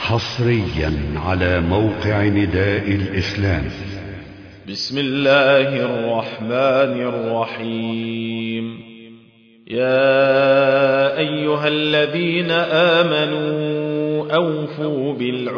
حصريا على موقع نداء الإسلام. بسم الله الرحمن الرحيم. يا أيها الذين آمنوا أوفوا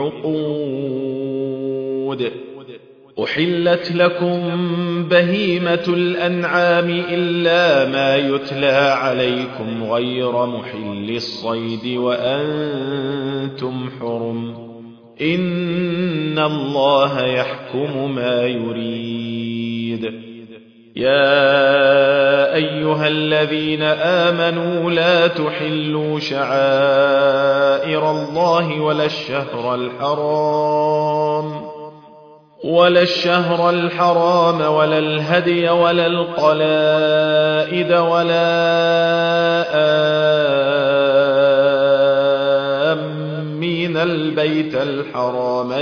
بالعقود. أحلت لكم بهيمة الأنعام إلا ما يتلى عليكم غير محل الصيد وأنتم حرم. إن الله يحكم ما يريد. يا أيها الذين آمنوا لا تحلوا شعائر الله ولا الشهر الحرام ولا الهدي ولا القلائد ولا آمين البيت الحرام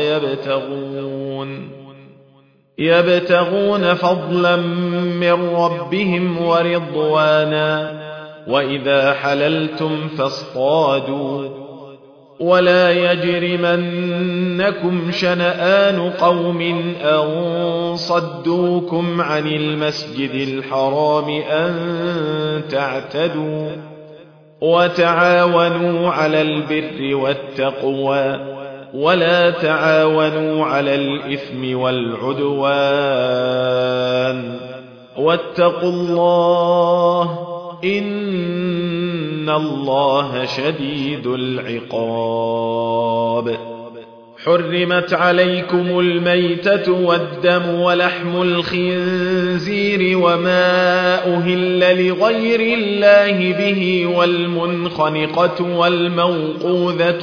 يبتغون فضلا من ربهم ورضوانا. وإذا حللتم فاصطادوا. ولا يجرمنكم شنآن قوم أن صدوكم عن المسجد الحرام أن تعتدوا. وتعاونوا على البر والتقوى ولا تعاونوا على الإثم والعدوان. واتقوا الله إن الله شديد العقاب. حرمت عليكم الميتة والدم ولحم الخنزير وما أهل لغير الله به والمنخنقة والموقوذة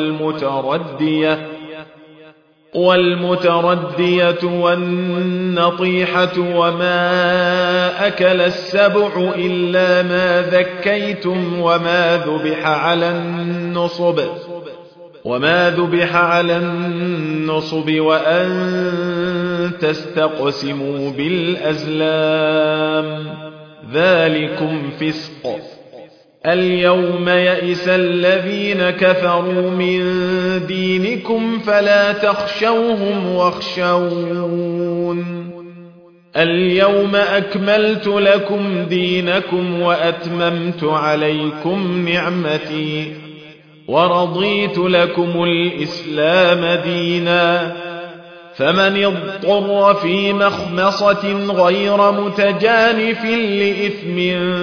والمتردية والنطيحة وما أكل السبع إلا ما ذكيتم وما ذبح على النصب وأن تستقسموا بالأزلام ذلكم فسق. اليوم يئس الذين كفروا من دينكم فلا تخشوهم واخشون. اليوم أكملت لكم دينكم وأتممت عليكم نعمتي ورضيت لكم الإسلام دينا. فمن اضطر في مخمصة غير متجانف لإثم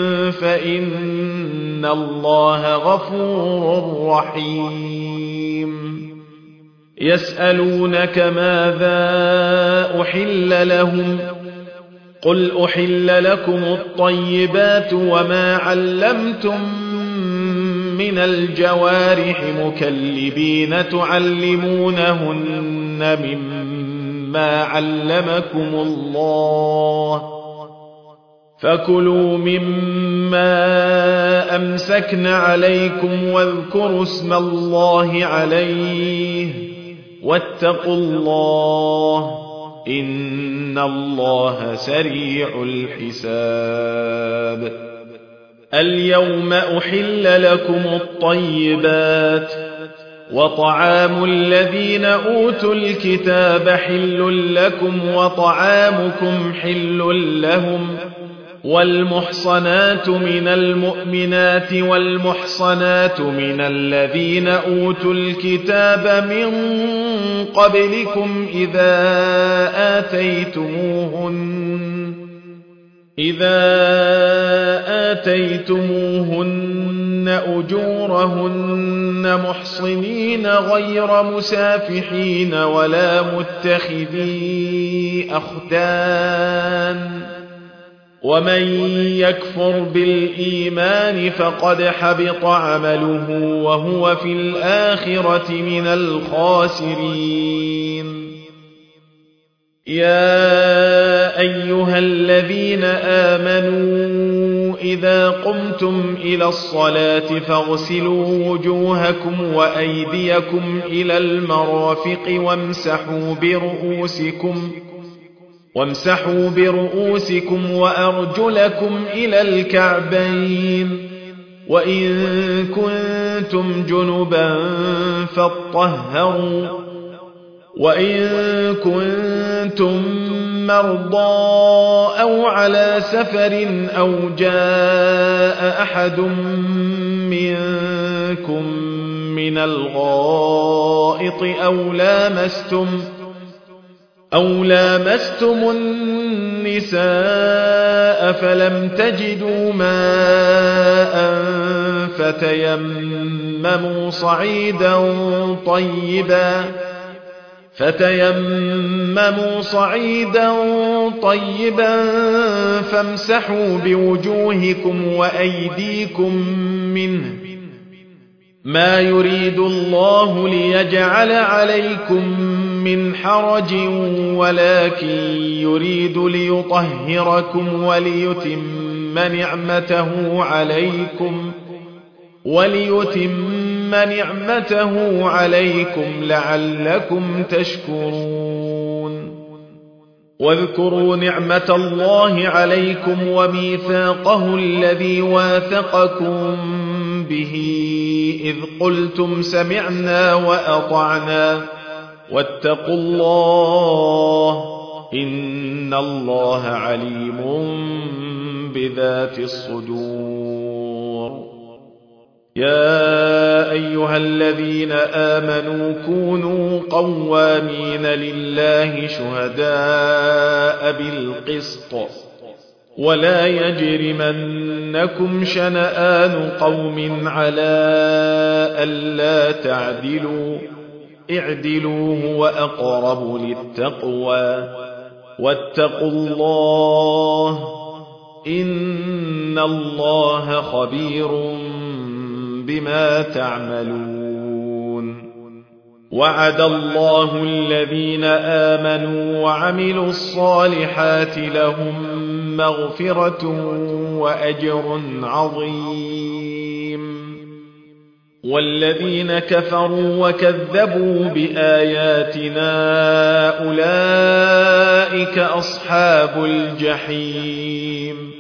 فإن الله غفور رحيم. يسألونك ماذا أحل لهم قل أحل لكم الطيبات وما علمتم من الجوارح مكلبين تعلمونهن مما علمكم الله فكلوا مما أمسكن عليكم واذكروا اسم الله عليه واتقوا الله إن الله سريع الحساب. اليوم أحل لكم الطيبات وطعام الذين أوتوا الكتاب حل لكم وطعامكم حل لهم. والمحصنات من المؤمنات والمحصنات من الذين أوتوا الكتاب من قبلكم إذا آتيتموهن أجورهن محصنين غير مسافحين ولا متخذي أخدان. ومن يكفر بالإيمان فقد حبط عمله وهو في الآخرة من الخاسرين. يا أيها الذين آمنوا إذا قمتم إلى الصلاة فاغسلوا وجوهكم وأيديكم إلى المرافق وامسحوا برؤوسكم وأرجلكم إلى الكعبين وإن كنتم كنتم جنبا فاطهروا وإن كنتم مرضى أو على سفر أو جاء أحد منكم من الغائط أو لامستم النساء فلم تجدوا ماء فتيمموا صعيدا طيبا فامسحوا بوجوهكم وأيديكم منه ما يريد الله ليجعل عليكم من حرج ولكن يريد ليطهركم وليتم نعمته عليكم لعلكم تشكرون واذكروا نعمة الله عليكم وميثاقه الذي واثقكم به إذ قلتم سمعنا وأطعنا واتقوا الله إن الله عليم بذات الصدور يا أيها الذين آمنوا كونوا قوامين لله شهداء بالقسط ولا يجرمنكم شنآن قوم على ألا تعدلوا اعدلوا هو أقرب للتقوى واتقوا الله إن الله خبير بما تعملون وعد الله الذين آمنوا وعملوا الصالحات لهم مغفرة وأجر عظيم والذين كفروا وكذبوا بآياتنا أولئك أصحاب الجحيم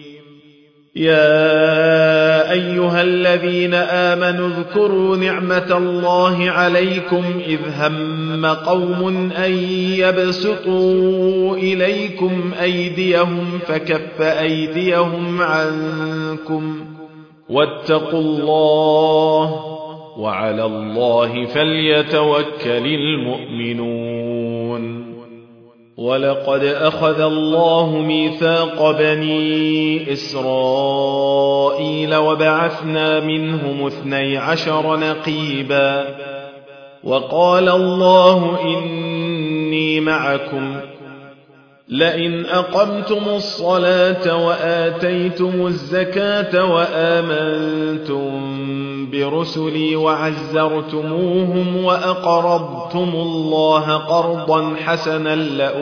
يا أيها الذين آمنوا اذكروا نعمة الله عليكم إذ هم قوم أن يبسطوا إليكم أيديهم فكف أيديهم عنكم واتقوا الله وعلى الله فليتوكل المؤمنون ولقد أخذ الله ميثاق بني إسرائيل وبعثنا منهم 12 نقيبا وقال الله إني معكم لئن أقمتم الصلاة وآتيتم الزكاة وآمنتم برسلي وعزرتموهم وأقرضتم الله قرضا حسنا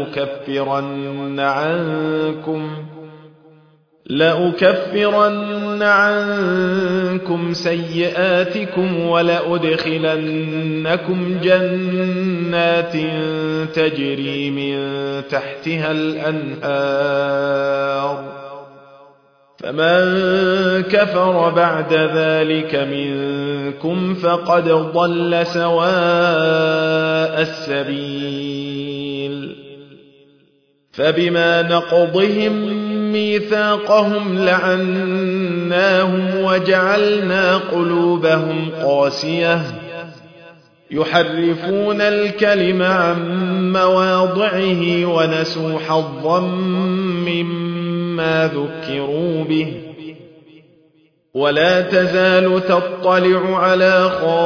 لأكفرن عنكم سيئاتكم ولأدخلنكم جنات تجري من تحتها الأنهار فمن كفر بعد ذلك منكم فقد ضل سواء السبيل فبما نقضهم ميثاقهم لعناهم وجعلنا قلوبهم قاسية يحرفون الكلم عن مواضعه ونسوا حظا مما ذكروا به ولا تزال تطلع على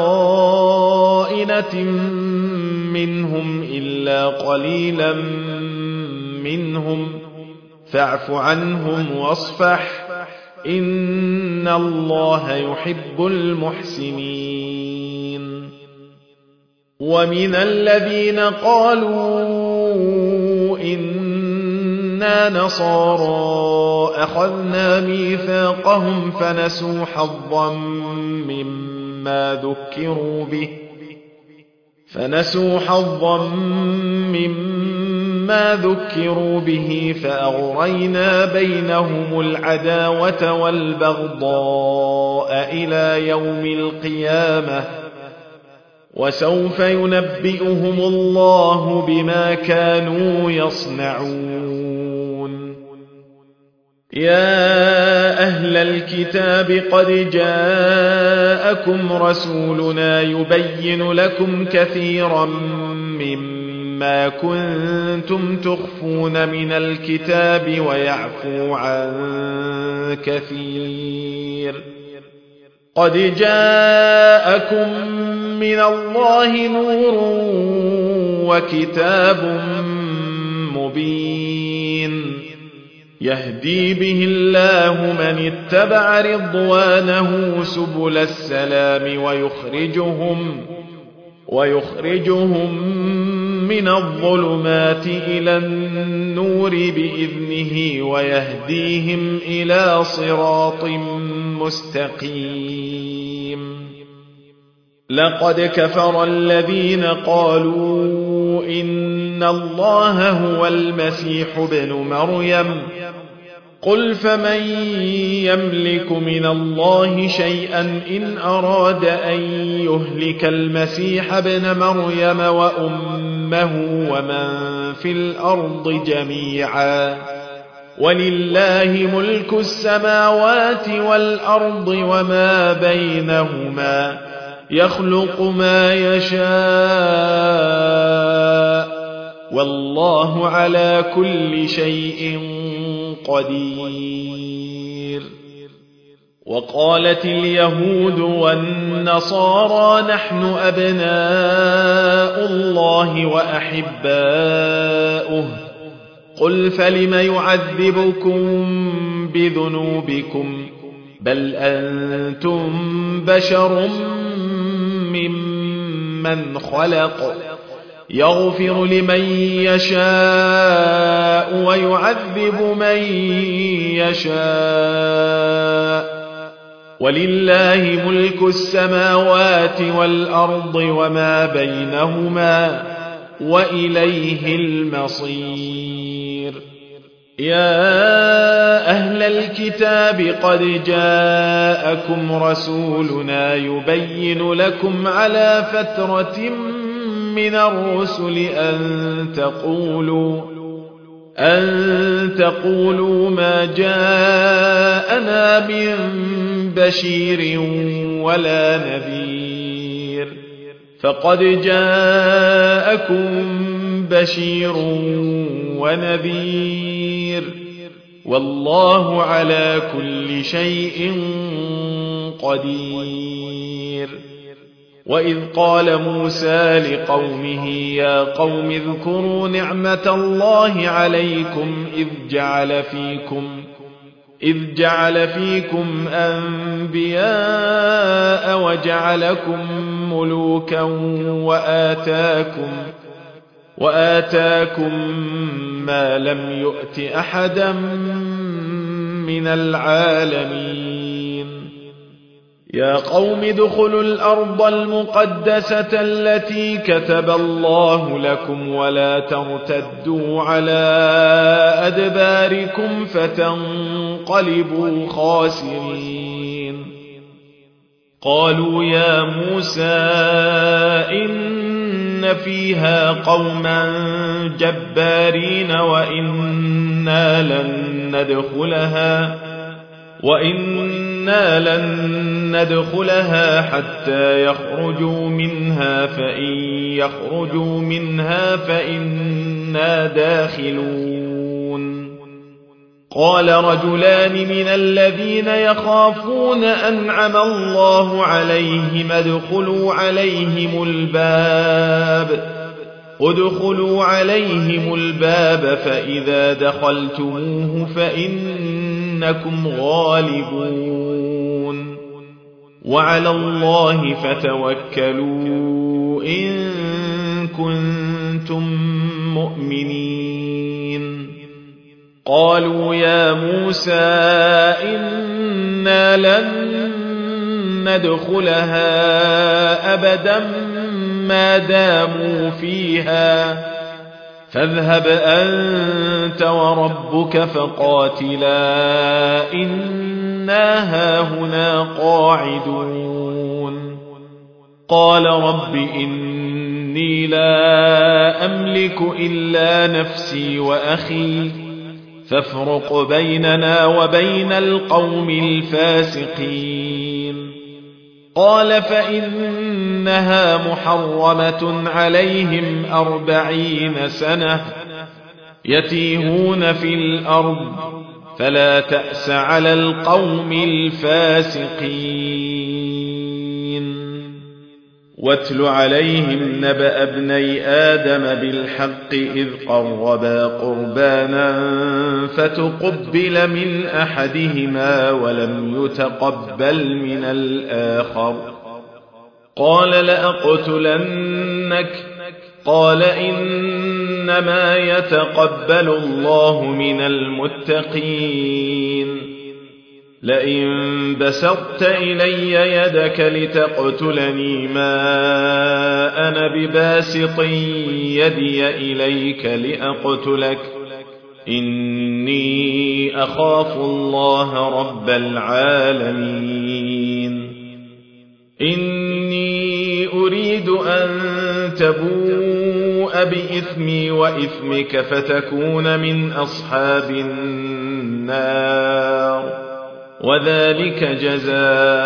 خائنة منهم إلا قليلا منهم فاعف عنهم واصفح إن الله يحب المحسنين ومن الذين قالوا إنا نصارى أخذنا ميثاقهم فنسوا حظا مما ما ذكروا به فأغرينا بينهم العداوة والبغضاء إلى يوم القيامة وسوف ينبئهم الله بما كانوا يصنعون. يا أهل الكتاب قد جاءكم رسولنا يبين لكم كثيرا مما كنتم تخفون من الكتاب ويعفو عن كثير. قد جاءكم من الله نور وكتاب مبين يهدي به الله من اتبع رضوانه سبل السلام ويخرجهم من الظلمات إلى النور بإذنه ويهديهم إلى صراط مستقيم. لقد كفر الذين قالوا إن الله هو المسيح ابن مريم قل فمن يملك من الله شيئا إن أراد أن يهلك المسيح ابن مريم وأمه ومن في الأرض جميعا ولله ملك السماوات والأرض وما بينهما يخلق ما يشاء والله على كل شيء قدير. وقالت اليهود والنصارى نحن أبناء الله وأحباؤه قل فلم يعذبكم بذنوبكم بل أنتم بشر ممن خلق يغفر لمن يشاء ويعذب من يشاء ولله ملك السماوات والأرض وما بينهما وإليه المصير. يا أهل الكتاب قد جاءكم رسولنا يبين لكم على فترة من الرسل أن تقولوا ما جاءنا من بشير ولا نذير فقد جاءكم بشير ونذير والله على كل شيء قدير. وإذ قال موسى لقومه يا قوم اذكروا نعمة الله عليكم إذ جعل فيكم أنبياء وجعلكم ملوكا وآتاكم ما لم يؤت أحدا من العالمين. يا قوم ادخلوا الأرض المقدسة التي كتب الله لكم ولا ترتدوا على أدباركم فتنقلبوا خاسرين. قالوا يا موسى إن فيها قوما جبارين وإنا لن ندخلها حتى يخرجوا منها فإن يخرجوا منها فإنا داخلون. قال رجلان من الذين يخافون أنعم الله عليهم ادخلوا عليهم الباب فإذا دخلتموه فإنكم غالبون وعلى الله فتوكلوا إن كنتم مؤمنين. قالوا يا موسى إنا لن ندخلها أبدا ما داموا فيها فاذهب أنت وربك فقاتلا إنا هاهنا قاعدون قال رب إني لا أملك إلا نفسي وأخي فافرق بيننا وبين القوم الفاسقين قال فإنها محرمة عليهم 40 سنة يتيهون في الأرض فلا تأس على القوم الفاسقين واتل عليهم نبأ ابني آدم بالحق إذ قربا قربانا فتقبل من أحدهما ولم يتقبل من الآخر قال لأقتلنك قال إنما يتقبل الله من المتقين لئن بسطت إلي يدك لتقتلني ما أنا بباسط يدي إليك لأقتلك إني أخاف الله رب العالمين إني أريد أن تبوء بإثمي وإثمك فتكون من أصحاب النار وذلك جزاء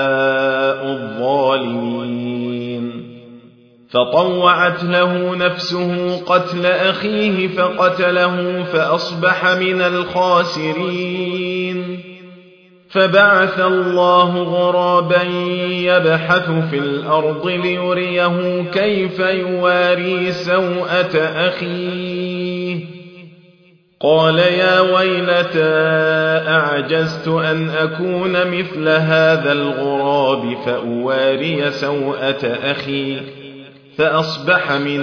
الظالمين فطوعت له نفسه قتل أخيه فقتله فأصبح من الخاسرين فبعث الله غرابا يبحث في الأرض ليريه كيف يواري سوءة أخيه قال يا ويلتى أعجزت أن أكون مثل هذا الغراب فأواري سوءة أخي فأصبح من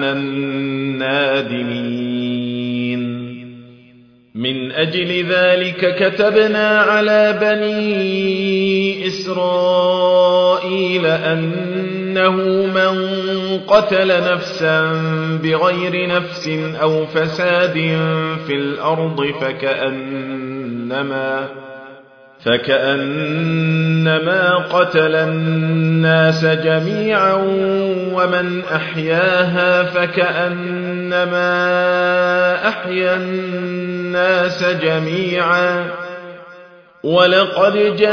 النادمين من أجل ذلك كتبنا على بني إسرائيل أنه من قتل نفسا بغير نفس أو فساد في الأرض فكأنما قتل الناس جميعا ومن أحياها فكأنما أحيا الناس جميعا ولقد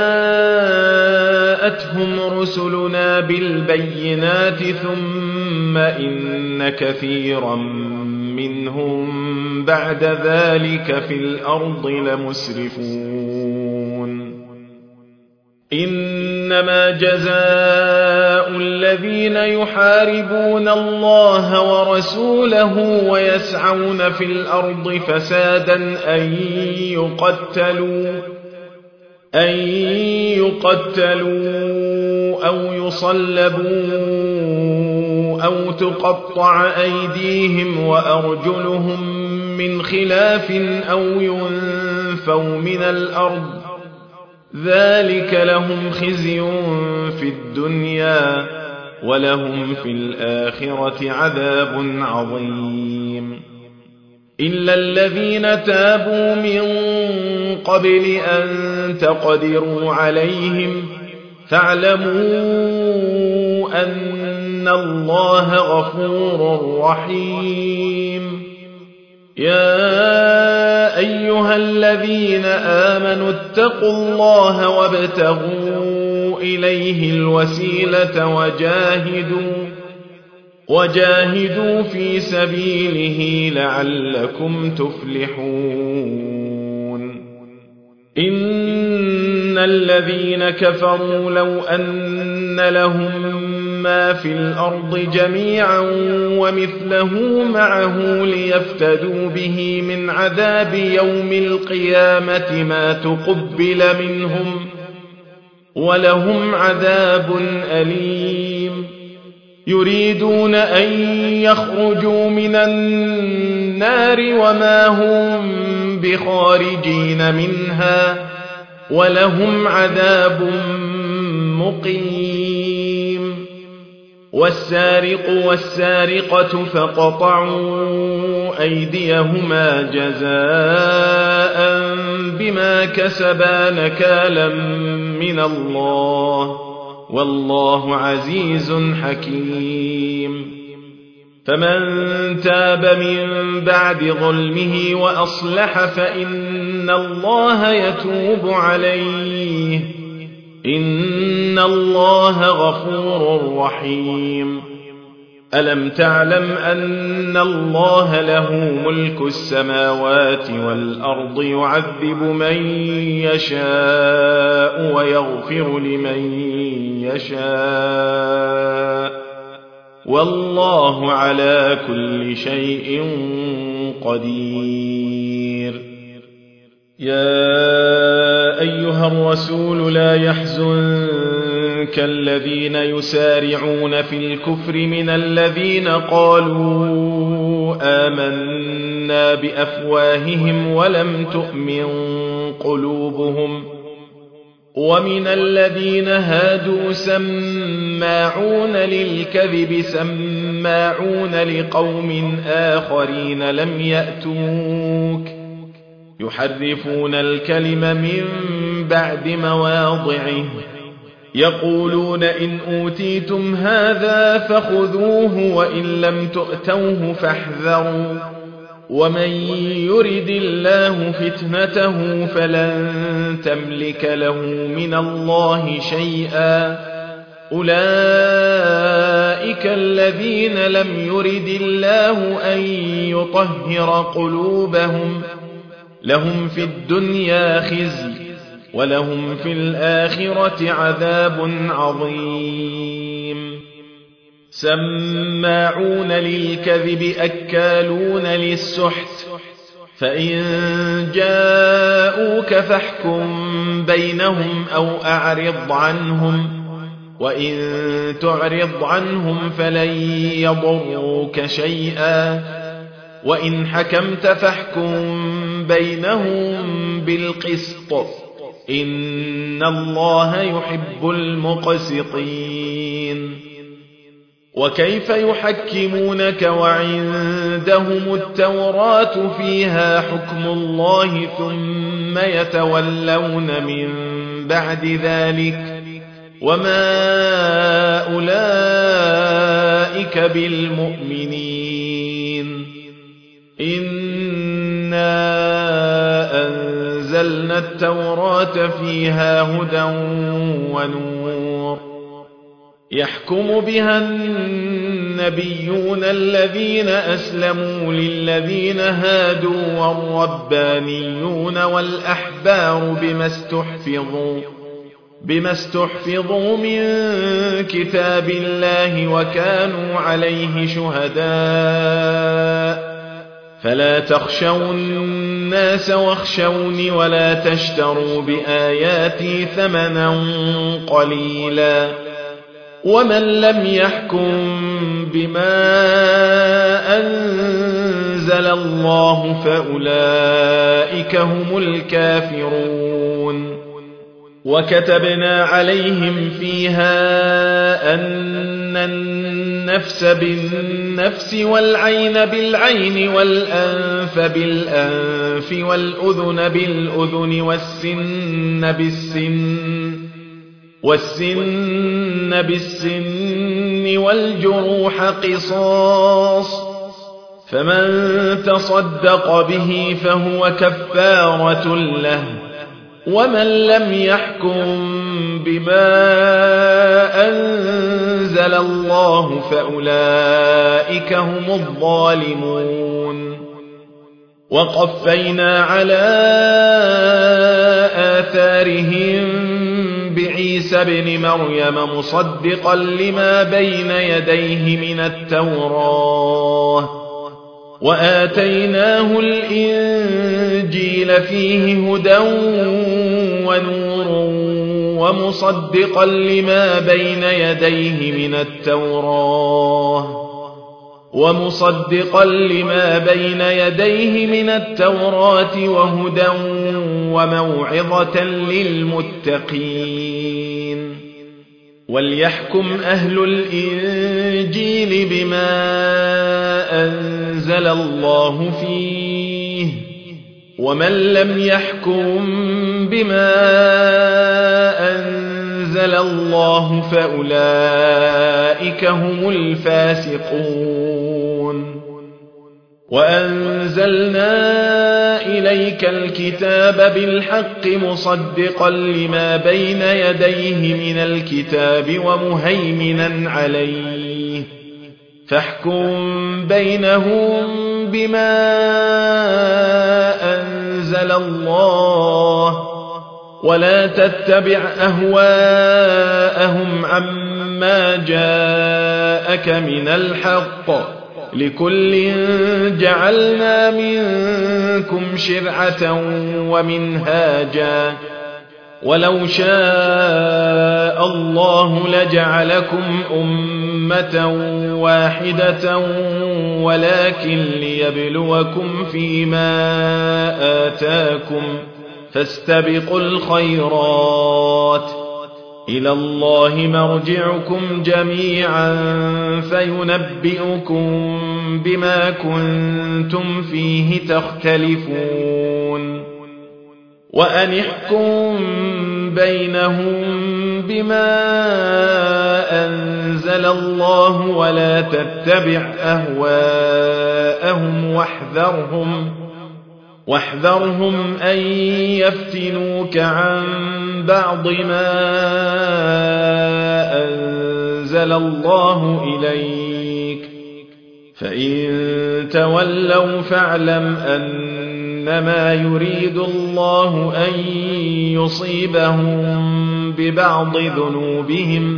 جاءتهم رسلنا بالبينات ثم إن كثيرا منهم بعد ذلك في الأرض لمسرفون إنما جزاء الذين يحاربون الله ورسوله ويسعون في الأرض فسادا أن يقتلوا أو يصلبوا أو تقطع أيديهم وأرجلهم من خلاف أو ينفوا من الأرض ذلك لهم خزي في الدنيا ولهم في الآخرة عذاب عظيم إلا الذين تابوا من قبل أن تقدروا عليهم فاعلموا أن الله غفور رحيم يا أيها الذين آمنوا اتقوا الله وابتغوا إليه الوسيلة وجاهدوا في سبيله لعلكم تفلحون إن الذين كفروا لو أن لهم ما في الأرض جميعا ومثله معه ليفتدوا به من عذاب يوم القيامة ما تقبل منهم ولهم عذاب أليم يريدون أن يخرجوا من النار وما هم بخارجين منها ولهم عذاب مقيم والسارق والسارقة فقطعوا أيديهما جزاء بما كسبا نكالا من الله والله عزيز حكيم فمن تاب من بعد ظلمه وأصلح فإن الله يتوب عليه إن الله غفور رحيم ألم تعلم أن الله له ملك السماوات والأرض يعذب من يشاء ويغفر لمن يشاء والله على كل شيء قدير يا أيها الرسول لا يحزنك الذين يسارعون في الكفر من الذين قالوا آمنا بأفواههم ولم تؤمن قلوبهم ومن الذين هادوا سماعون للكذب سماعون لقوم آخرين لم يأتوك يحرفون الكلم من بعد مواضعه يقولون إن أوتيتم هذا فخذوه وإن لم تؤتوه فاحذروا ومن يرد الله فتنته فلن تملك له من الله شيئا أولئك الذين لم يرد الله أن يطهر قلوبهم لهم في الدنيا خزي ولهم في الآخرة عذاب عظيم سماعون للكذب أكالون للسحت فإن جاءوك فاحكم بينهم أو أعرض عنهم وإن تعرض عنهم فلن يضروك شيئا وإن حكمت فاحكم بينهم بالقسط إن الله يحب المقسطين وكيف يحكمونك وعندهم التوراة فيها حكم الله ثم يتولون من بعد ذلك وما أولئك بالمؤمنين إنا أنزلنا التوراة فيها هدى ونور يحكم بها النبيون الذين أسلموا للذين هادوا والربانيون والأحبار بما استحفظوا من كتاب الله وكانوا عليه شهداء فلا تخشوا الناس واخشوني ولا تشتروا بآياتي ثمنا قليلا ومن لم يحكم بما أنزل الله فأولئك هم الكافرون وكتبنا عليهم فيها أن النفس بالنفس والعين بالعين والأنف بالأنف والأذن بالأذن والسن بالسن والجروح قصاص فمن تصدق به فهو كفارة له ومن لم يحكم بما أنزل الله فأولئك هم الظالمون وقفينا على آثارهم بعيسى ابن مريم مصدقا لما بين يديه من التوراة وآتيناه الإنجيل فيه هدى ونور ومصدقا لما بين يديه من التوراة وهدى وموعظة للمتقين وليحكم أهل الإنجيل بما أنزل الله فيه ومن لم يحكم بما أنزل الله فأولئك هم الفاسقون وأنزلنا إليك الكتاب بالحق مصدقا لما بين يديه من الكتاب ومهيمنا عليه فاحكم بينهم بما أنزل الله ولا تتبع أهواءهم عما جاءك من الحق لكل جعلنا منكم شرعة ومنهاجا ولو شاء الله لجعلكم أمة واحدة ولكن ليبلوكم فيما آتاكم فاستبقوا الخيرات إلى الله مرجعكم جميعا فينبئكم بما كنتم فيه تختلفون وأن احكم بينهم بما أنزل الله ولا تتبع أهواءهم واحذرهم أن يفتنوك عن بعض ما أنزل الله إليك فإن تولوا فاعلم أنما يريد الله أن يصيبهم ببعض ذنوبهم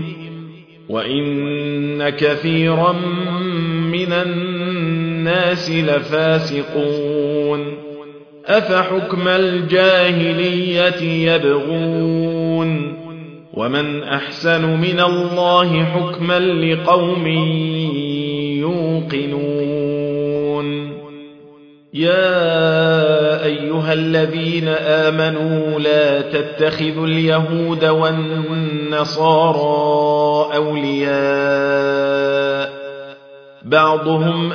وإن كثيرا من الناس لفاسقون أفحكم الجاهلية يبغون ومن أحسن من الله حكما لقوم يوقنون يا أيها الذين آمنوا لا تتخذوا اليهود والنصارى أولياء بعضهم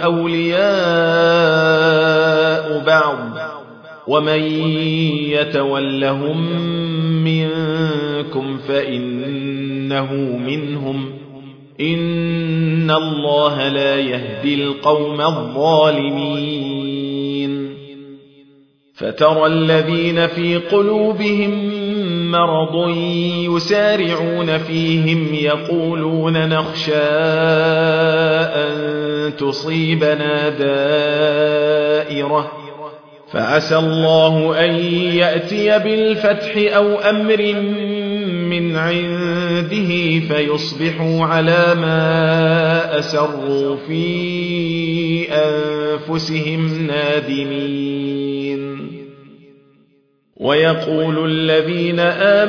أولياء بعض ومن يتولهم منكم فإنه منهم إن الله لا يهدي القوم الظالمين فترى الذين في قلوبهم مرض يسارعون فيهم يقولون نخشى أن تصيبنا دائرة فعسى الله أن يأتي بالفتح أو أمر من عنده فيصبحوا على ما أسروا في أنفسهم نادمين ويقول الذين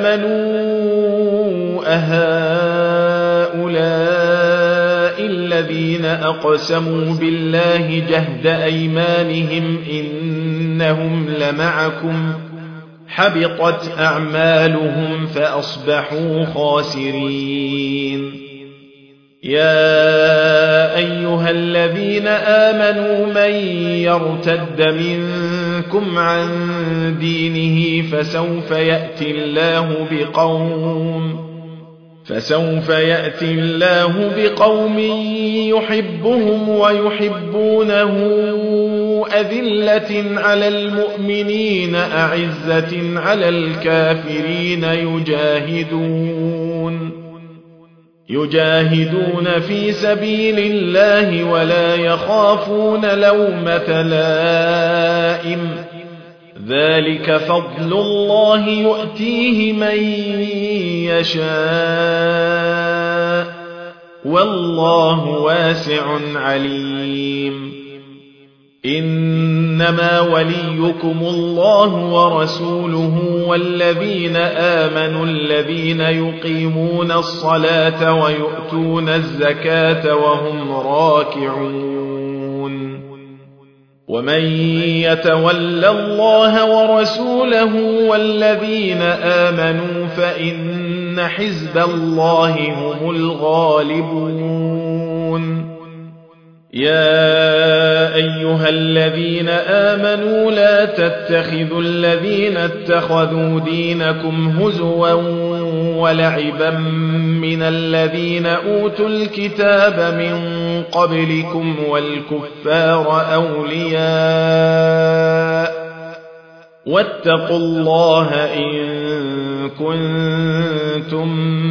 آمنوا أهؤلاء الذين أقسموا بالله جهد أيمانهم إنهم لمعكم حبطت أعمالهم فأصبحوا خاسرين يا أيها الذين آمنوا من يرتد منكم عن دينه فسوف يأتي الله بقوم يحبهم ويحبونه أذلة على المؤمنين أعزة على الكافرين يجاهدون في سبيل الله ولا يخافون لومة لائم ذلك فضل الله يؤتيه من يشاء والله واسع عليم إنما وليكم الله ورسوله والذين آمنوا الذين يقيمون الصلاة ويؤتون الزكاة وهم راكعون ومن يتول الله ورسوله والذين آمنوا فإن إن حزب الله هم الغالبون. يا أيها الذين آمنوا لا تتخذوا الذين اتخذوا دينكم هزوا ولعبا من الذين أوتوا الكتاب من قبلكم والكفار أولياء واتقوا الله إن كنتم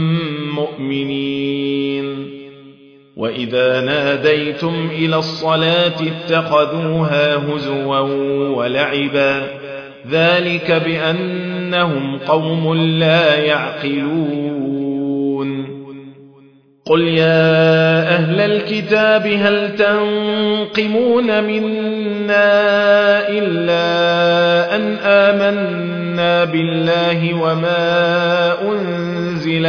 مؤمنين. وإذا ناديتم إلى الصلاة اتخذوها هزوا ولعبا ذلك بأنهم قوم لا يعقلون. قل يا أهل الكتاب هل تنقمون منا إلا أن آمنا بالله وما أنزل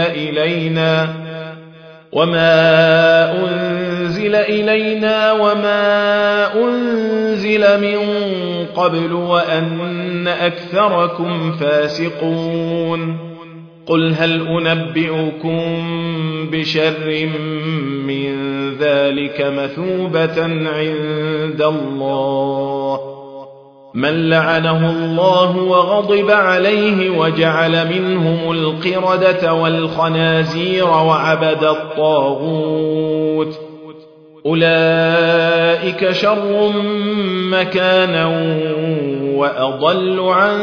إلينا وما أنزل من قبل وأن أكثركم فاسقون. قل هل أنبئكم بشر من ذلك مثوبة عند الله من لعنه الله وغضب عليه وجعل منهم القردة والخنازير وعبد الطاغوت أولئك شر مكانا وأضل عن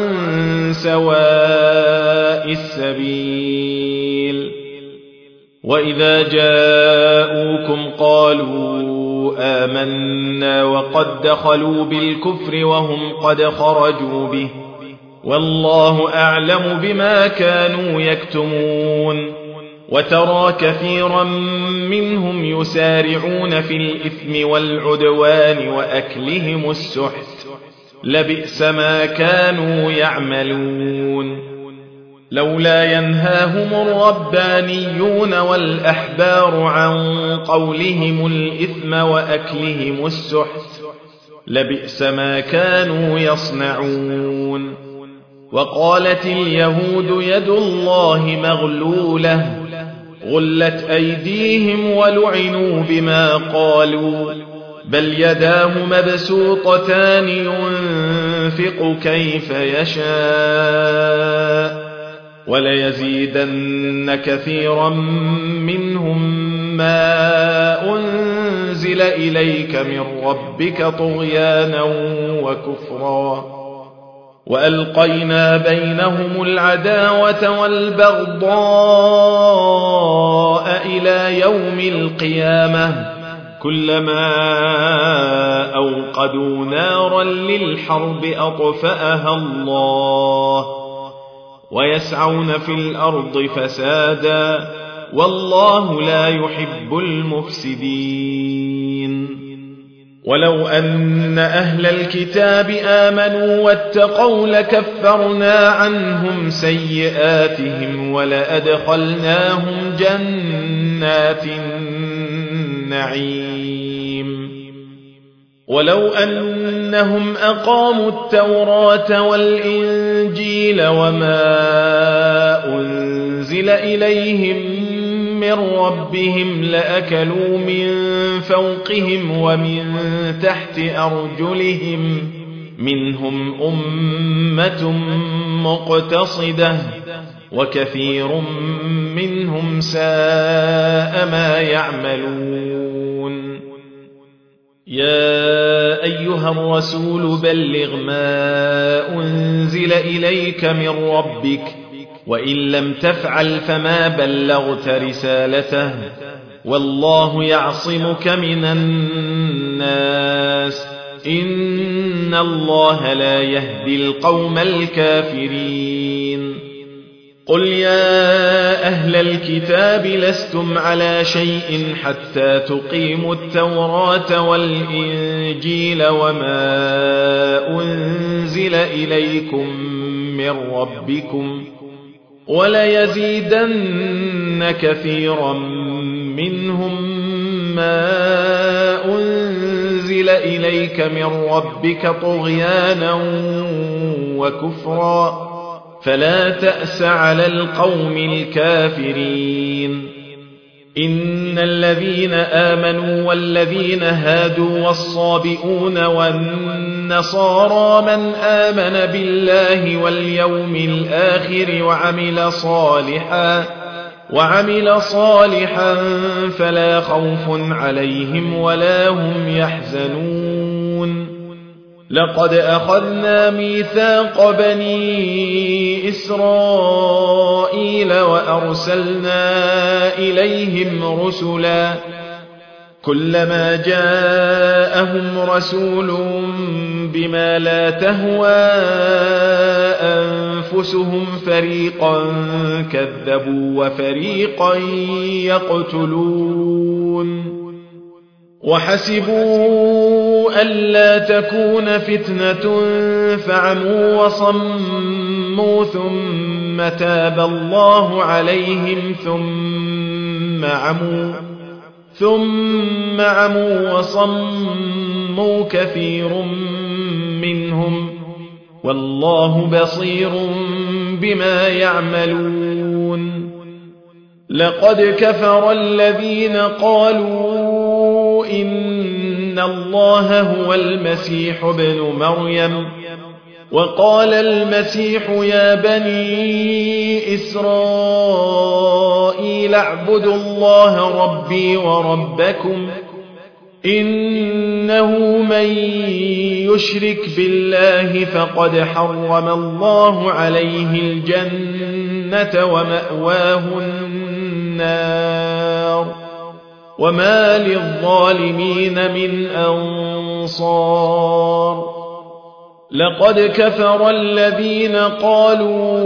سواء السبيل. وإذا جاءوكم قالوا آمنا وقد دخلوا بالكفر وهم قد خرجوا به والله أعلم بما كانوا يكتمون. وترى كثيرا منهم يسارعون في الإثم والعدوان وأكلهم السحت لبئس ما كانوا يعملون. لولا ينهاهم الربانيون والأحبار عن قولهم الإثم وأكلهم السحت لبئس ما كانوا يصنعون. وقالت اليهود يد الله مغلولة غلت أيديهم ولعنوا بما قالوا بل يداه مبسوطتان ينفق كيف يشاء وليزيدن كثيرا منهم ما أنزل إليك من ربك طغيانا وكفرا وألقينا بينهم العداوة والبغضاء إلى يوم القيامة كلما أوقدوا نارا للحرب أطفأها الله ويسعون في الأرض فسادا والله لا يحب المفسدين. ولو أن أهل الكتاب آمنوا واتقوا لكفرنا عنهم سيئاتهم ولأدخلناهم جنات النعيم. ولو أنهم أقاموا التوراة والإنجيل وما أنزل إليهم من ربهم لأكلوا من فوقهم ومن تحت أرجلهم منهم أمة مقتصدة وكثير منهم ساء ما يعملون. يا أيها الرسول بلغ ما أنزل إليك من ربك وإن لم تفعل فما بلغت رسالته والله يعصمك من الناس إن الله لا يهدي القوم الكافرين. قل يا أهل الكتاب لستم على شيء حتى تقيموا التوراة والإنجيل وما أنزل إليكم من ربكم وليزيدن كثيرا منهم ما أنزل إليك من ربك طغيانا وكفرا فلا تأس على القوم الكافرين إن الذين آمنوا والذين هادوا والصابئون والنصارى من آمن بالله واليوم الآخر وعمل صالحا فلا خوف عليهم ولا هم يحزنون لقد أخذنا ميثاق بني إسرائيل وأرسلنا إليهم رسلا كلما جاءهم رسول بما لا تهوى أنفسهم فريقا كذبوا وفريقا يقتلون وحسبوا ألا تكون فتنة فعموا وصموا ثم تاب الله عليهم ثم عموا وصموا كثير منهم والله بصير بما يعملون لقد كفر الذين قالوا إن الله هو المسيح ابن مريم وقال المسيح يا بني إسرائيل اعبدوا الله ربي وربكم إنه من يشرك بالله فقد حرم الله عليه الجنة ومأواه النار وما للظالمين من أنصار لقد كفر الذين قالوا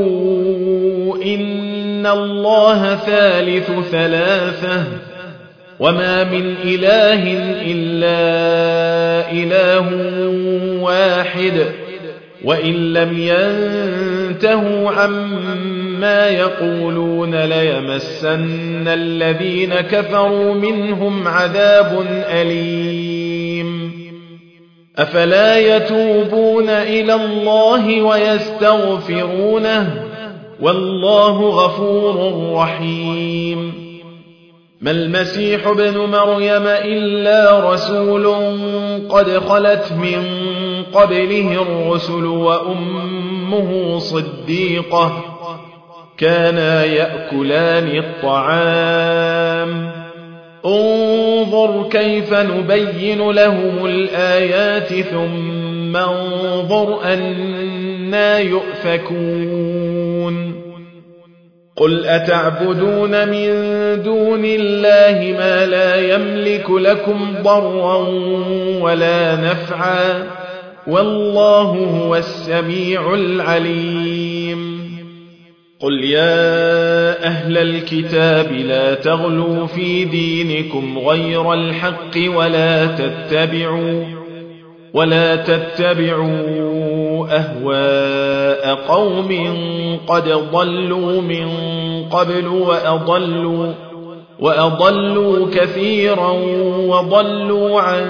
إن الله ثالث ثلاثة وما من إله إلا إله واحد وإن لم ينتهوا عما يقولون ليمسن الذين كفروا منهم عذاب أليم أفلا يتوبون إلى الله ويستغفرونه والله غفور رحيم ما المسيح ابن مريم إلا رسول قد خلت من قبله الرسل وأمه صديقة كانا يأكلان الطعام انظر كيف نبين لهم الآيات ثم انظر أنا يؤفكون قل أتعبدون من دون الله ما لا يملك لكم ضرا ولا نفعا والله هو السميع العليم قل يا أهل الكتاب لا تغلوا في دينكم غير الحق ولا تتبعوا أهواء قوم قد ضلوا من قبل وأضلوا كثيرا وضلوا عن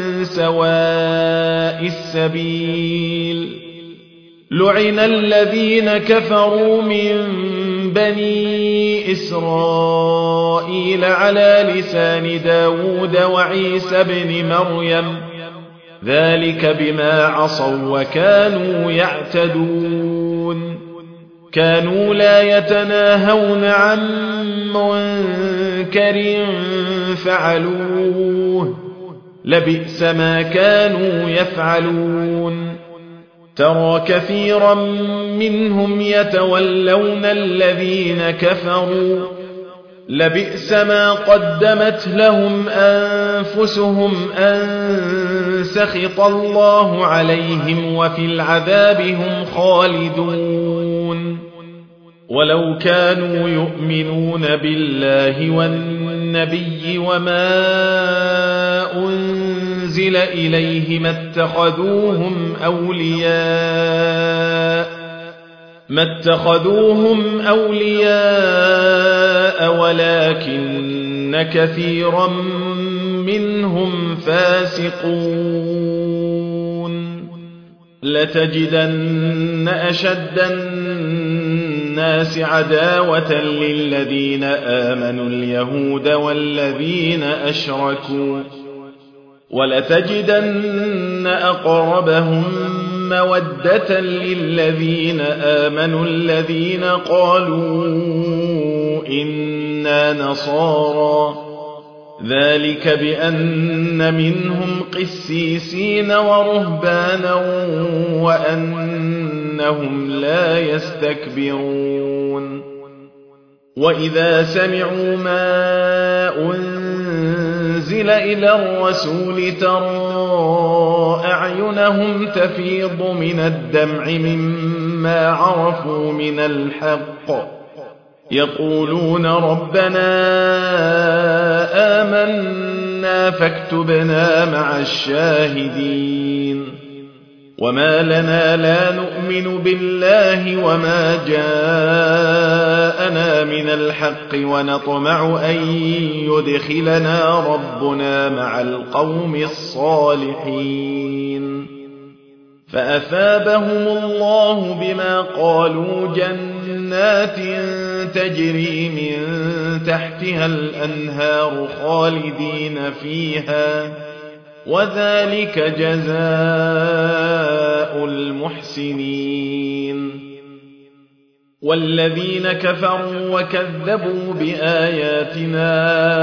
سواء السبيل لعن الذين كفروا من بني إسرائيل على لسان داود وعيسى بن مريم ذلك بما عصوا وكانوا يعتدون كانوا لا يتناهون عن منكر فعلوه لبئس ما كانوا يفعلون ترى كثيرا منهم يتولون الذين كفروا لبئس ما قدمت لهم أنفسهم أن سخط الله عليهم وفي العذاب هم خالدون ولو كانوا يؤمنون بالله والنبي وما أنزل إليه ما اتخذوهم أولياء ولكن كثيرا منهم فاسقون لتجدن أشد الناس عداوة للذين آمنوا اليهود والذين أشركوا ولتجدن أقربهم مودة للذين آمنوا الذين قالوا إنا نصارى ذلك بأن منهم قسيسين ورهبانا وأنهم لا يستكبرون وإذا سمعوا ما أنزل إلى الرسول ترى أعينهم تفيض من الدمع مما عرفوا من الحق يقولون ربنا آمنا فاكتبنا مع الشاهدين وما لنا لا نؤمن بالله وما جاءنا من الحق ونطمع أن يدخلنا ربنا مع القوم الصالحين فأثابهم الله بما قالوا جنات تجري من تحتها الأنهار خالدين فيها وذلك جزاء المحسنين والذين كفروا وكذبوا بآياتنا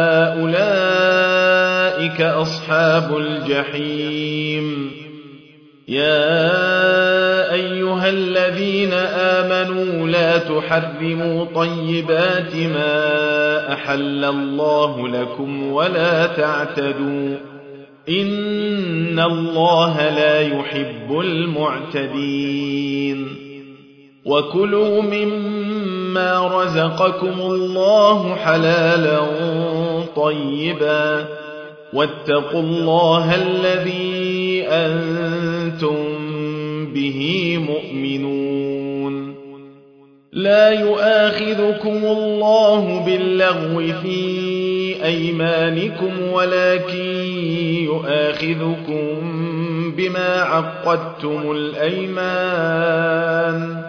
أولئك أصحاب الجحيم يا أيها الذين آمنوا لا تحرموا طيبات ما أحل الله لكم ولا تعتدوا إن الله لا يحب المعتدين وكلوا مما رزقكم الله حلالا طيبا واتقوا الله الذي أنتم به مؤمنون لا يؤاخذكم الله باللغو في أيمانكم ولكن يؤاخذكم بما عقدتم الأيمان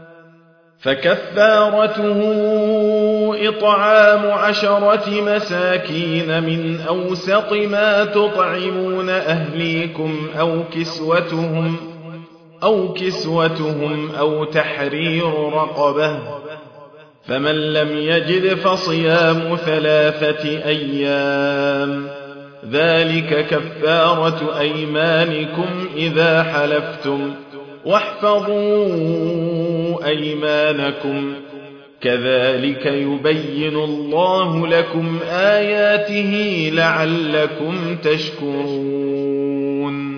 فكفارته إطعام 10 مساكين من أوسط ما تطعمون أهليكم أو كسوتهم أو تحرير رقبة فمن لم يجد فصيام 3 أيام ذلك كفارة أيمانكم إذا حلفتم واحفظوا أيمانكم كذلك يبين الله لكم آياته لعلكم تشكرون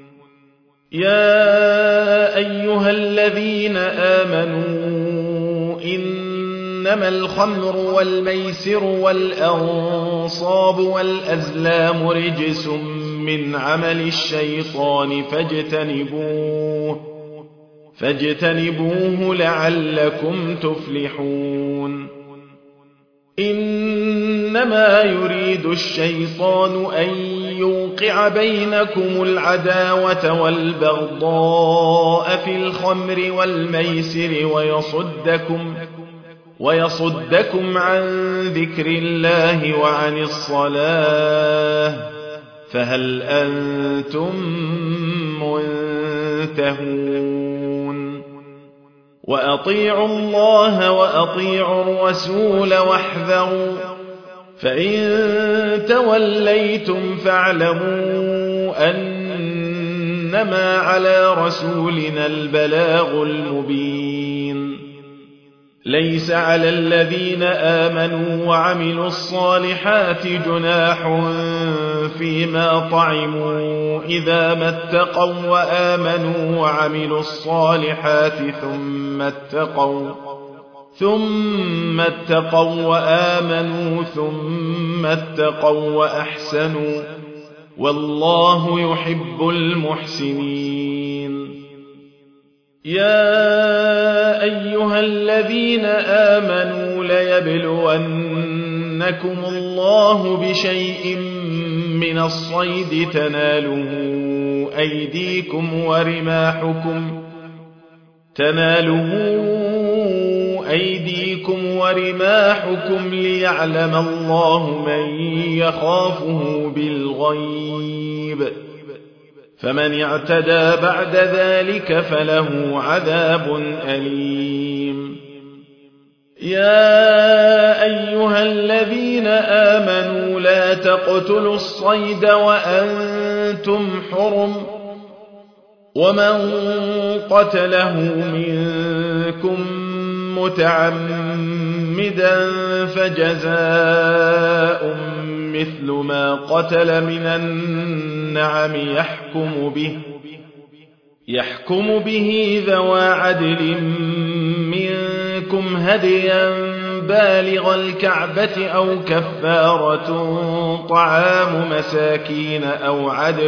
يا أيها الذين آمنوا إنما الخمر والميسر والأنصاب والأزلام رجس من عمل الشيطان فاجتنبوه لعلكم تفلحون إنما يريد الشيطان أن يوقع بينكم العداوة والبغضاء في الخمر والميسر ويصدكم عن ذكر الله وعن الصلاة فهل أنتم منتهون وأطيعوا الله وأطيعوا الرسول واحذروا فإن توليتم فاعلموا أنما على رسولنا البلاغ المبين ليس على الذين آمنوا وعملوا الصالحات جناح فيما طعموا إذا ما اتقوا وآمنوا وعملوا الصالحات ثم اتقوا وآمنوا ثم اتقوا وأحسنوا والله يحب المحسنين يا أيها الذين آمنوا ليبلونكم الله بشيء من الصيد تناله أيديكم ورماحكم ليعلم الله من يخافه بالغيب فمن اعتدى بعد ذلك فله عذاب أليم يا أيها الذين آمنوا لا تقتلوا الصيد وأنتم حرم ومن قتله منكم متعمدا فجزاء مثل ما قتل من النعم يحكم به ذوى عدل منكم هديا بالغ الكعبة أو كفارة طعام مساكين أو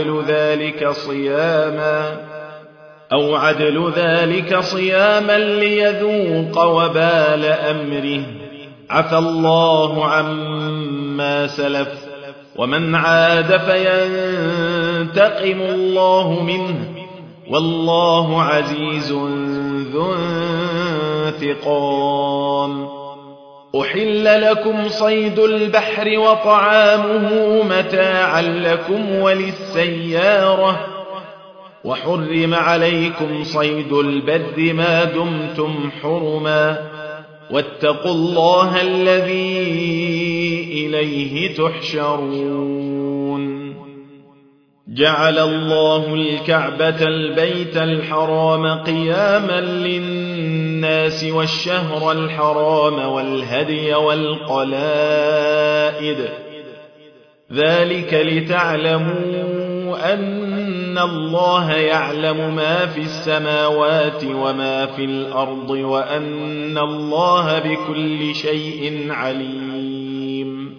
عدل ذلك صياما ليذوق وبال أمره عفى الله عما سلف ومن عاد فينتقم الله منه والله عزيز ذو انتقام أحل لكم صيد البحر وطعامه متاعا لكم وللسيارة وحرم عليكم صيد البر ما دمتم حرما واتقوا الله الذي إليه تحشرون جعل الله الكعبة البيت الحرام قياما للناس والشهر الحرام والهدي والقلائد ذلك لتعلموا أن الله يعلم ما في السماوات وما في الأرض وأن الله بكل شيء عليم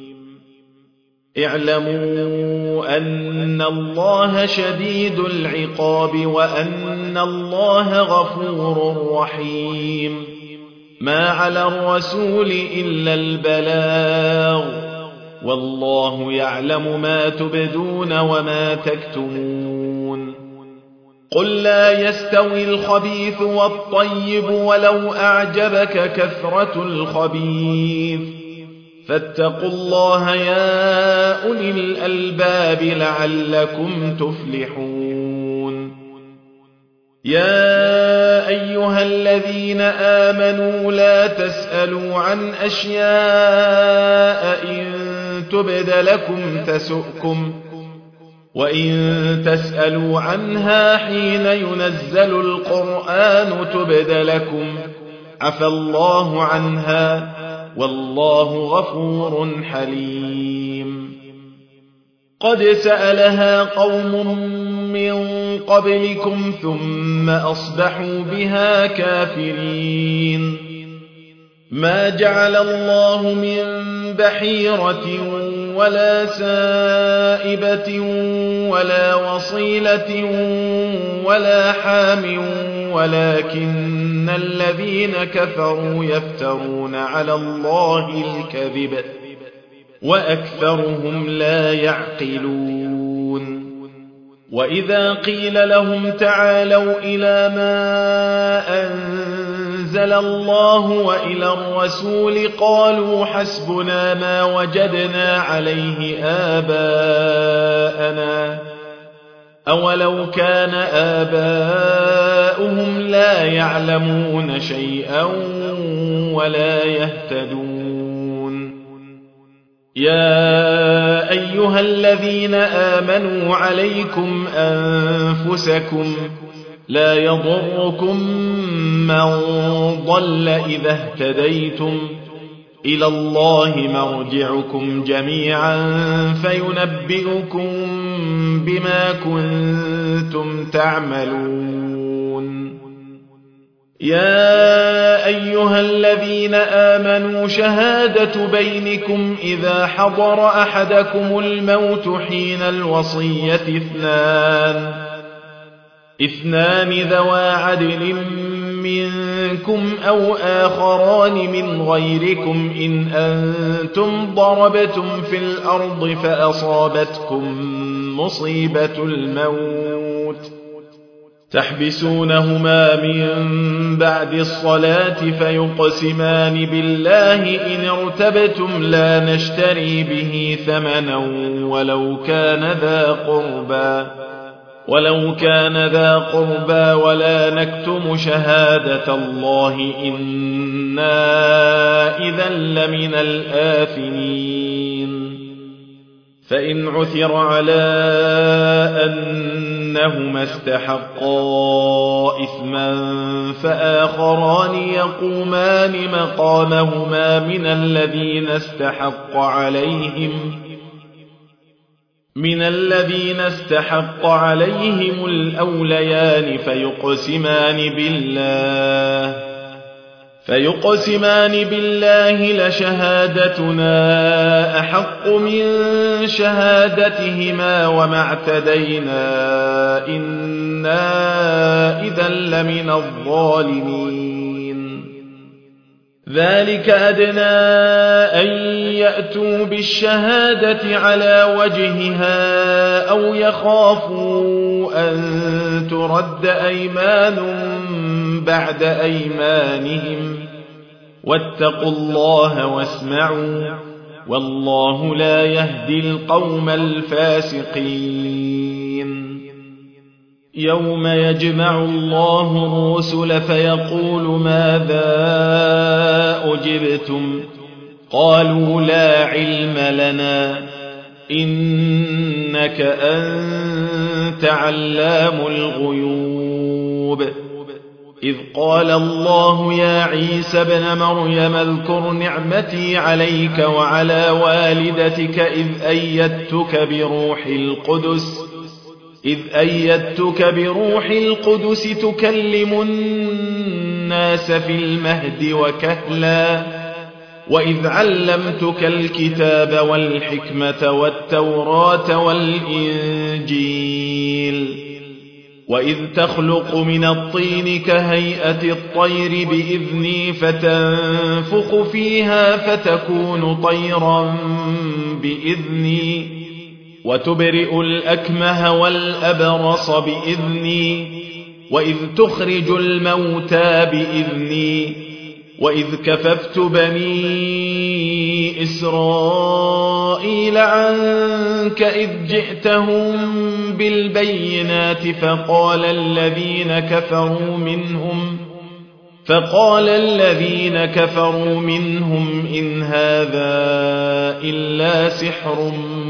اعلموا أن الله شديد العقاب وأن الله غفور رحيم ما على الرسول إلا البلاغ والله يعلم ما تبدون وما تكتمون قل لا يستوي الخبيث والطيب ولو أعجبك كثرة الخبيث فاتقوا الله يا أولي الألباب لعلكم تفلحون يا أيها الذين آمنوا لا تسألوا عن أشياء إن تبد لكم تسؤكم وإن تسألوا عنها حين ينزل القرآن تبد لكم عفى الله عنها والله غفور حليم قد سألها قوم من قبلكم ثم أصبحوا بها كافرين ما جعل الله من بحيرة ولا سائبة ولا وصيلة ولا حام ولكن الذين كفروا يفترون على الله الكذب وأكثرهم لا يعقلون وإذا قيل لهم تعالوا إلى ما أنزل الله وإلى الرسول قالوا حسبنا ما وجدنا عليه آباءنا أولو كان آباؤهم لا يعلمون شيئا ولا يهتدون يا أيها الذين آمنوا عليكم أنفسكم لا يضركم من ضل إذا اهتديتم إلى الله مرجعكم جميعا فينبئكم بما كنتم تعملون يا أيها الذين آمنوا شهادة بينكم إذا حضر أحدكم الموت حين الوصية اثنان ذوى عدل منكم أو آخران من غيركم إن أنتم ضربتم في الأرض تحبسونهما من بعد الصلاة فيقسمان بالله إن ارتبتم لا نشتري به ثمنا ولو كان ذا قربى ولا نكتم شهادة الله إنا إذا لمن الآثمين فإن عثر على أنهما استحقا إثما فآخران يقومان مقامهما من الذين استحق عليهم الأوليان فيقسمان بالله لشهادتنا أحق من شهادتهما وما اعتدينا إنا إذا لمن الظالمين ذلك أدنى أن يأتوا بالشهادة على وجهها أو يخافوا أن ترد أيمان بعد أيمانهم واتقوا الله واسمعوا والله لا يهدي القوم الفاسقين يوم يجمع الله الرسل فيقول ماذا أجبتم قالوا لا علم لنا إنك أنت علام الغيوب إذ قال الله يا عيسى ابن مريم اذكر نعمتي عليك وعلى والدتك إذ أيدتك بروح القدس تكلم الناس في المهد وكهلا وإذ علمتك الكتاب والحكمة والتوراة والإنجيل وإذ تخلق من الطين كهيئة الطير بإذني فتنفخ فيها فتكون طيرا بإذني وتبرئ الأكمه والأبرص بإذني وإذ تخرج الموتى بإذني وإذ كففت بني إسرائيل عنك إذ جئتهم بالبينات فقال الذين كفروا منهم إن هذا إلا سحر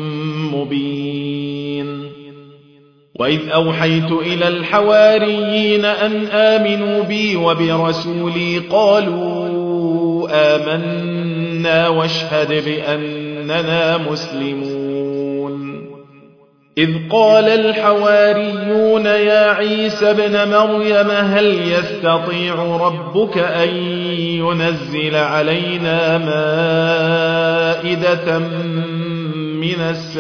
مبين وإذ أوحيت إلى الحواريين أن آمنوا بي وبرسولي قالوا آمنا واشهد بأننا مسلمون إذ قال الحواريون يا عيسى ابن مريم هل يستطيع ربك أن ينزل علينا مائدة من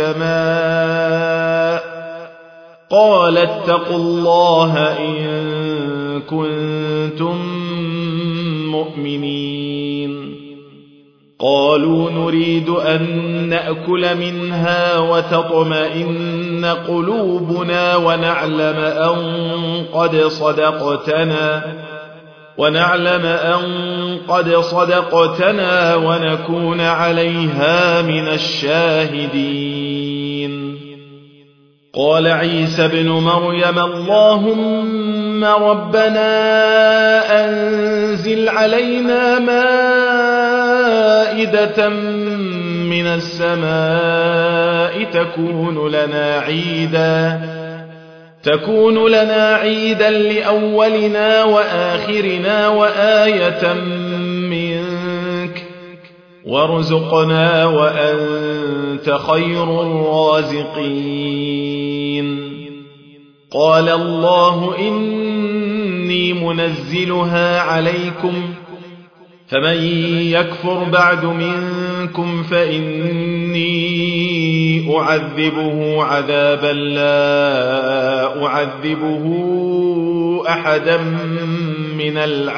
السماء قال اتقوا الله إن كنتم مؤمنين قالوا نريد أن نأكل منها وتطمئن قلوبنا ونعلم أن قد صدقتنا ونكون عليها من الشاهدين قال عيسى ابن مريم اللهم ربنا أنزل علينا مائدة من السماء تكون لنا عيدا لأولنا وآخرنا وآية منك وارزقنا وأنت خير الرازقين قال الله إني منزلها عليكم فمن يكفر بعد منكم فإني أعذبه عذابا لا أعذبه أحدا من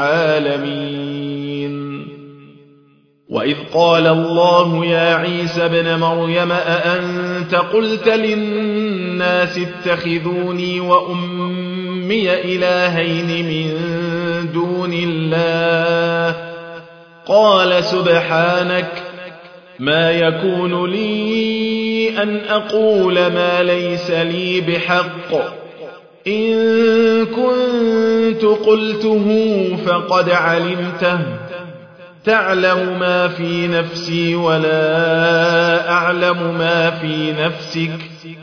العالمين وإذ قال الله يا عيسى ابن مريم أأنت قلت للناس اتخذوني وأمي أمي إلهين من دون الله قال سبحانك ما يكون لي أن أقول ما ليس لي بحق إن كنت قلته فقد علمته تعلم ما في نفسي ولا أعلم ما في نفسك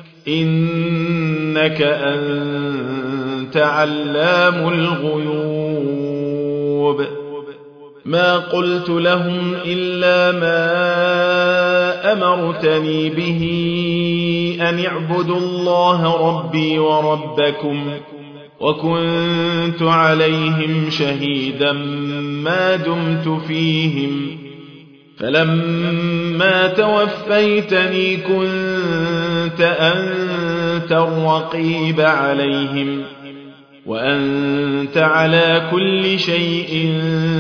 إنك أنت علام الغيوب ما قلت لهم إلا ما أمرتني به أن اعبدوا الله ربي وربكم وكنت عليهم شهيدا ما دمت فيهم فلما توفيتني كنت أنت الرقيب عليهم وأنت على كل شيء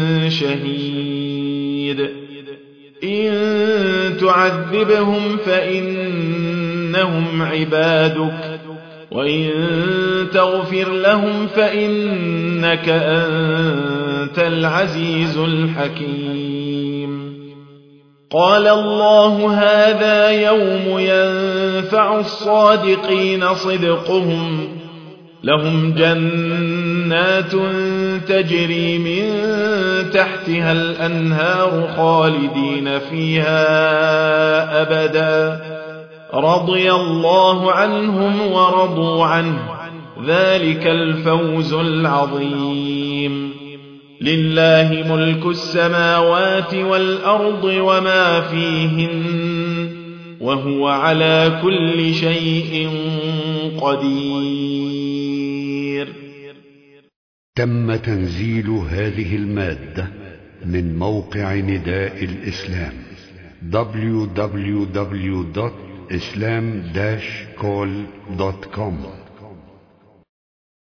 شهيد إن تعذبهم فإنهم عبادك وإن تغفر لهم فإنك أنت العزيز الحكيم قال الله هذا يوم ينفع الصادقين صدقهم لهم جنات تجري من تحتها الأنهار خالدين فيها أبدا رضي الله عنهم ورضوا عنه ذلك الفوز العظيم لله ملك السماوات والأرض وما فيهن وهو على كل شيء قدير. تم تنزيل هذه المادة من موقع نداء الإسلام www.islam-call.com